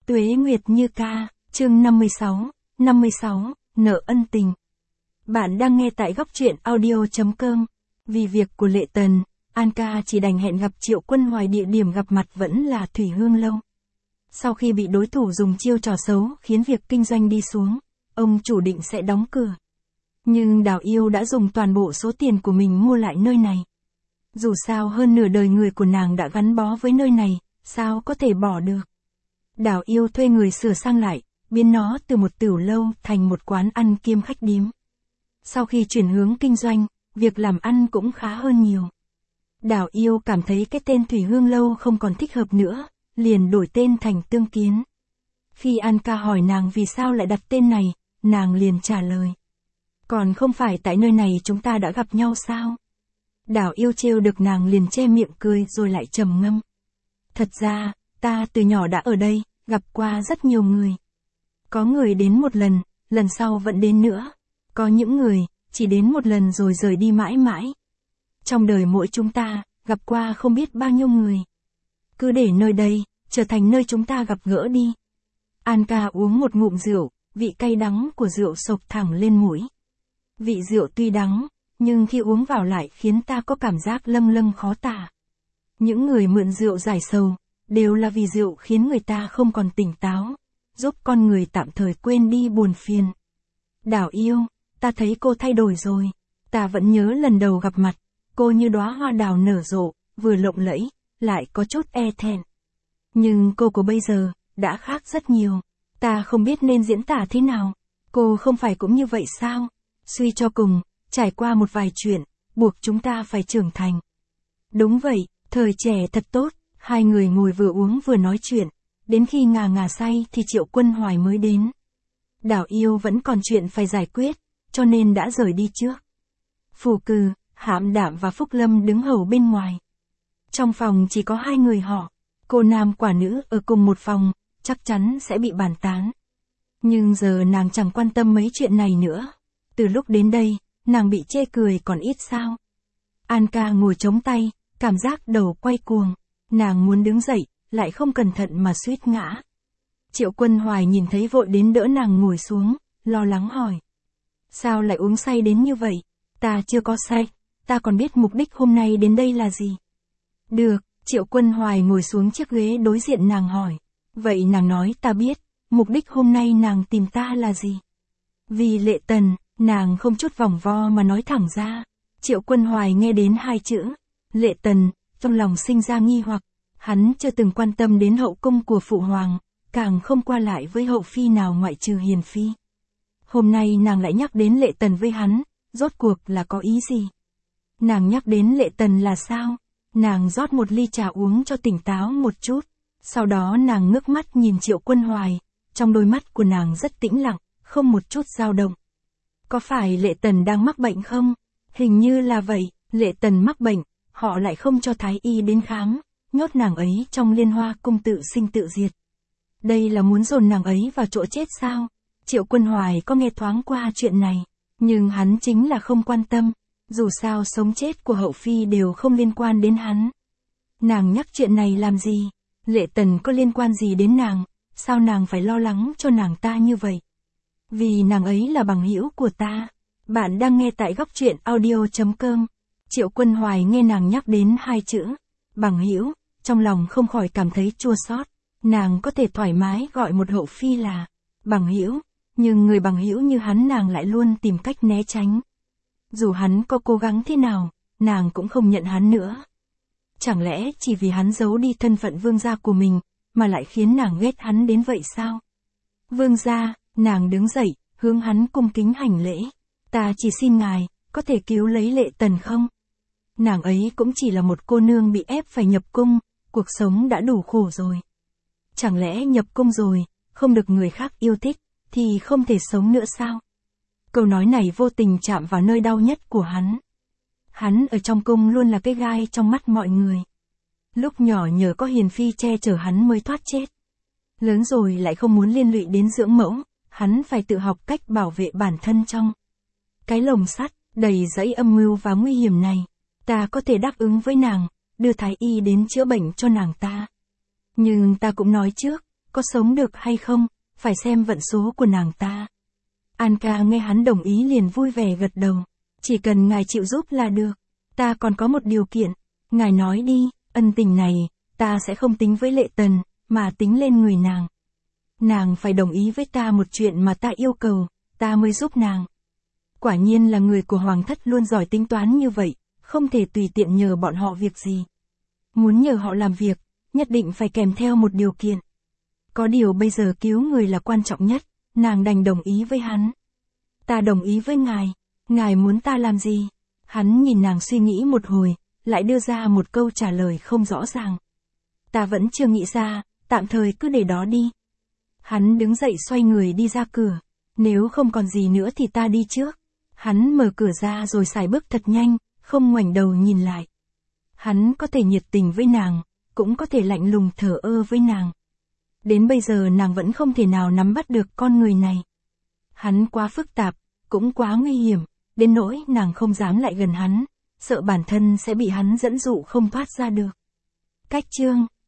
Tuế Nguyệt Như Ca, chương 56, nợ ân tình. Bạn đang nghe tại góc truyện audio.com. Vì việc của Lệ Tần, An Ca chỉ đành hẹn gặp Triệu Quân Hoài, địa điểm gặp mặt vẫn là Thủy Hương Lâu. Sau khi bị đối thủ dùng chiêu trò xấu khiến việc kinh doanh đi xuống, ông chủ định sẽ đóng cửa. Nhưng Đào Yêu đã dùng toàn bộ số tiền của mình mua lại nơi này. Dù sao hơn nửa đời người của nàng đã gắn bó với nơi này, sao có thể bỏ được. Đào Yêu thuê người sửa sang lại, biến nó từ một tửu lâu thành một quán ăn kiêm khách điếm. Sau khi chuyển hướng kinh doanh, việc làm ăn cũng khá hơn nhiều. Đào Yêu cảm thấy cái tên Thủy Hương Lâu không còn thích hợp nữa, liền đổi tên thành Tương Kiến. Khi An Ca hỏi nàng vì sao lại đặt tên này, nàng liền trả lời: còn không phải tại nơi này chúng ta đã gặp nhau sao? Đào Yêu trêu được nàng liền che miệng cười rồi lại trầm ngâm: thật ra, ta từ nhỏ đã ở đây, gặp qua rất nhiều người. Có người đến một lần, lần sau vẫn đến nữa. Có những người, chỉ đến một lần rồi rời đi mãi mãi. Trong đời mỗi chúng ta, gặp qua không biết bao nhiêu người. Cứ để nơi đây, trở thành nơi chúng ta gặp gỡ đi. An Ca uống một ngụm rượu, vị cay đắng của rượu xộc thẳng lên mũi. Vị rượu tuy đắng, nhưng khi uống vào lại khiến ta có cảm giác lâng lâng khó tả. Những người mượn rượu giải sầu, đều là vì rượu khiến người ta không còn tỉnh táo, giúp con người tạm thời quên đi buồn phiền. Đào Yêu, ta thấy cô thay đổi rồi. Ta vẫn nhớ lần đầu gặp mặt, cô như đóa hoa đào nở rộ, vừa lộng lẫy, lại có chút e thẹn. Nhưng cô của bây giờ, đã khác rất nhiều. Ta không biết nên diễn tả thế nào. Cô không phải cũng như vậy sao? Suy cho cùng, trải qua một vài chuyện, buộc chúng ta phải trưởng thành. Đúng vậy, thời trẻ thật tốt. Hai người ngồi vừa uống vừa nói chuyện, đến khi ngà say thì Triệu Quân Hoài mới đến. Đào Yêu vẫn còn chuyện phải giải quyết, cho nên đã rời đi trước. Phù Cừ, Hạm Đạm và Phúc Lâm đứng hầu bên ngoài. Trong phòng chỉ có hai người họ, cô nam quả nữ ở cùng một phòng, chắc chắn sẽ bị bàn tán. Nhưng giờ nàng chẳng quan tâm mấy chuyện này nữa. Từ lúc đến đây, nàng bị chê cười còn ít sao. An Ca ngồi chống tay, cảm giác đầu quay cuồng. Nàng muốn đứng dậy, lại không cẩn thận mà suýt ngã. Triệu Quân Hoài nhìn thấy vội đến đỡ nàng ngồi xuống, lo lắng hỏi: sao lại uống say đến như vậy? Ta chưa có say, ta còn biết mục đích hôm nay đến đây là gì. Được, Triệu Quân Hoài ngồi xuống chiếc ghế đối diện nàng hỏi. Vậy nàng nói ta biết, mục đích hôm nay nàng tìm ta là gì? Vì Lệ Tần, nàng không chút vòng vo mà nói thẳng ra. Triệu Quân Hoài nghe đến hai chữ Lệ Tần, trong lòng sinh ra nghi hoặc. Hắn chưa từng quan tâm đến hậu cung của phụ hoàng, càng không qua lại với hậu phi nào ngoại trừ Hiền Phi. Hôm nay nàng lại nhắc đến Lệ Tần với hắn, rốt cuộc là có ý gì? Nàng nhắc đến Lệ Tần là sao? Nàng rót một ly trà uống cho tỉnh táo một chút. Sau đó nàng ngước mắt nhìn Triệu Quân Hoài, trong đôi mắt của nàng rất tĩnh lặng, không một chút dao động. Có phải Lệ Tần đang mắc bệnh không? Hình như là vậy, Lệ Tần mắc bệnh, họ lại không cho thái y đến khám, nhốt nàng ấy trong Liên Hoa cung tự sinh tự diệt. Đây là muốn dồn nàng ấy vào chỗ chết sao? Triệu Quân Hoài có nghe thoáng qua chuyện này, nhưng hắn chính là không quan tâm, dù sao sống chết của hậu phi đều không liên quan đến hắn. Nàng nhắc chuyện này làm gì? Lệ Tần có liên quan gì đến nàng? Sao nàng phải lo lắng cho nàng ta như vậy? Vì nàng ấy là bằng hữu của ta. Bạn đang nghe tại góc truyện audio.com. Triệu Quân Hoài nghe nàng nhắc đến hai chữ bằng hữu, trong lòng không khỏi cảm thấy chua xót. Nàng có thể thoải mái gọi một hậu phi là bằng hữu, nhưng người bằng hữu như hắn nàng lại luôn tìm cách né tránh. Dù hắn có cố gắng thế nào, nàng cũng không nhận hắn nữa. Chẳng lẽ chỉ vì hắn giấu đi thân phận vương gia của mình, mà lại khiến nàng ghét hắn đến vậy sao? Vương gia, nàng đứng dậy, hướng hắn cung kính hành lễ. Ta chỉ xin ngài, có thể cứu lấy Lệ Tần không? Nàng ấy cũng chỉ là một cô nương bị ép phải nhập cung, cuộc sống đã đủ khổ rồi. Chẳng lẽ nhập cung rồi, không được người khác yêu thích, thì không thể sống nữa sao? Câu nói này vô tình chạm vào nơi đau nhất của hắn. Hắn ở trong cung luôn là cái gai trong mắt mọi người. Lúc nhỏ nhờ có Hiền Phi che chở hắn mới thoát chết. Lớn rồi lại không muốn liên lụy đến dưỡng mẫu, hắn phải tự học cách bảo vệ bản thân trong cái lồng sắt, đầy dẫy âm mưu và nguy hiểm này. Ta có thể đáp ứng với nàng, đưa thái y đến chữa bệnh cho nàng ta. Nhưng ta cũng nói trước, có sống được hay không, phải xem vận số của nàng ta. Anka nghe hắn đồng ý liền vui vẻ gật đầu. Chỉ cần ngài chịu giúp là được. Ta còn có một điều kiện. Ngài nói đi, ân tình này, ta sẽ không tính với Lệ Tần, mà tính lên người nàng. Nàng phải đồng ý với ta một chuyện mà ta yêu cầu, ta mới giúp nàng. Quả nhiên là người của Hoàng thất luôn giỏi tính toán như vậy, không thể tùy tiện nhờ bọn họ việc gì. Muốn nhờ họ làm việc, nhất định phải kèm theo một điều kiện. Có điều bây giờ cứu người là quan trọng nhất, nàng đành đồng ý với hắn. Ta đồng ý với ngài muốn ta làm gì? Hắn nhìn nàng suy nghĩ một hồi, lại đưa ra một câu trả lời không rõ ràng. Ta vẫn chưa nghĩ ra, tạm thời cứ để đó đi. Hắn đứng dậy xoay người đi ra cửa. Nếu không còn gì nữa thì ta đi trước. Hắn mở cửa ra rồi sải bước thật nhanh, không ngoảnh đầu nhìn lại. Hắn có thể nhiệt tình với nàng, cũng có thể lạnh lùng thờ ơ với nàng. Đến bây giờ nàng vẫn không thể nào nắm bắt được con người này. Hắn quá phức tạp, cũng quá nguy hiểm, đến nỗi nàng không dám lại gần hắn, sợ bản thân sẽ bị hắn dẫn dụ không thoát ra được. Cách chương